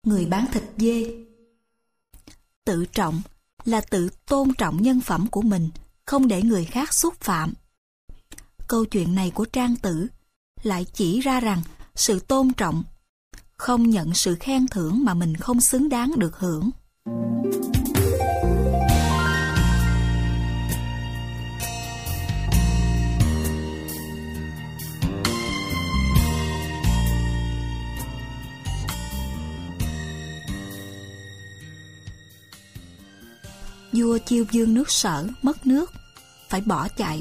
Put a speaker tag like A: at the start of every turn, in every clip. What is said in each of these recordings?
A: Người bán thịt dê. Tự trọng là tự tôn trọng nhân phẩm của mình, không để người khác xúc phạm. Câu chuyện này của Trang Tử lại chỉ ra rằng sự tôn trọng, không nhận sự khen thưởng mà mình không xứng đáng được hưởng. Vua Chiêu Dương nước Sở mất nước, phải bỏ chạy.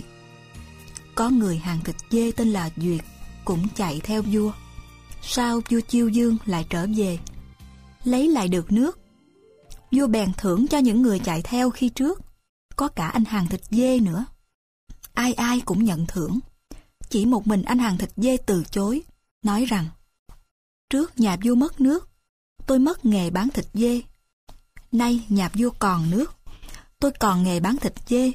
A: Có người hàng thịt dê tên là Duyệt cũng chạy theo vua. Sao vua Chiêu Dương lại trở về, lấy lại được nước? Vua bèn thưởng cho những người chạy theo khi trước, có cả anh hàng thịt dê nữa. Ai ai cũng nhận thưởng, chỉ một mình anh hàng thịt dê từ chối, nói rằng: trước nhà vua mất nước, tôi mất nghề bán thịt dê. Nay nhà vua còn nước, tôi còn nghề bán thịt dê.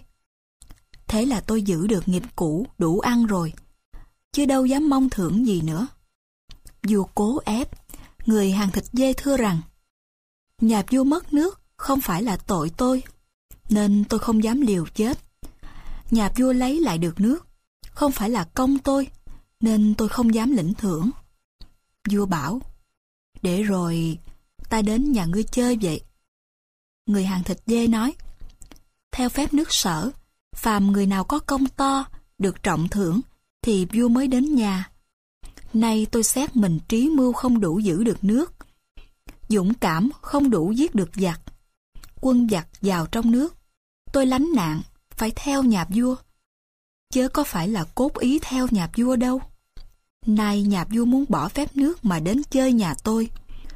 A: Thế là tôi giữ được nghiệp cũ đủ ăn rồi, chứ đâu dám mong thưởng gì nữa. Vua cố ép, người hàng thịt dê thưa rằng: nhà vua mất nước không phải là tội tôi, nên tôi không dám liều chết. Nhà vua lấy lại được nước, không phải là công tôi, nên tôi không dám lĩnh thưởng. Vua bảo: để rồi ta đến nhà ngươi chơi vậy. Người hàng thịt dê nói: theo phép nước Sở, phàm người nào có công to, được trọng thưởng, thì vua mới đến nhà. Nay tôi xét mình trí mưu không đủ giữ được nước, dũng cảm không đủ giết được giặc. Quân giặc vào trong nước, tôi lánh nạn, phải theo nhà vua, chớ có phải là cốt ý theo nhà vua đâu. Nay nhà vua muốn bỏ phép nước mà đến chơi nhà tôi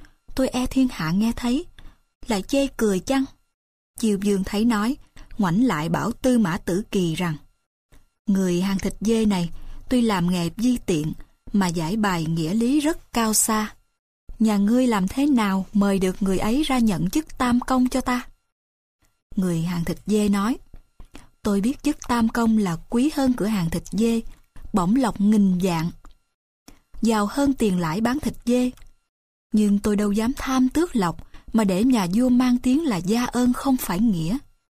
A: e thiên hạ nghe thấy, lại chê cười chăng? Chiêu Dương thấy nói, ngoảnh lại bảo Tư Mã Tử Kỳ rằng: người hàng thịt dê này tuy làm nghề vi tiện mà giải bài nghĩa lý rất cao xa. Nhà ngươi làm thế nào mời được người ấy ra nhận chức tam công cho ta? Người hàng thịt dê nói: tôi biết chức tam công là quý hơn cửa hàng thịt dê, bổng lộc nghìn vạn, giàu hơn tiền lãi bán thịt dê. Nhưng tôi đâu dám tham tước lộc mà để nhà vua mang tiếng là gia ơn không phải nghĩa.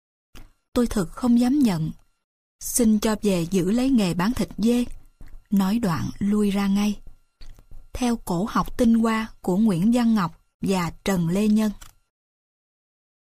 A: Tôi thực không dám nhận, xin cho về giữ lấy nghề bán thịt dê. Nói đoạn lui ra ngay. Theo cổ học tinh hoa của Nguyễn Văn Ngọc và Trần Lê Nhân.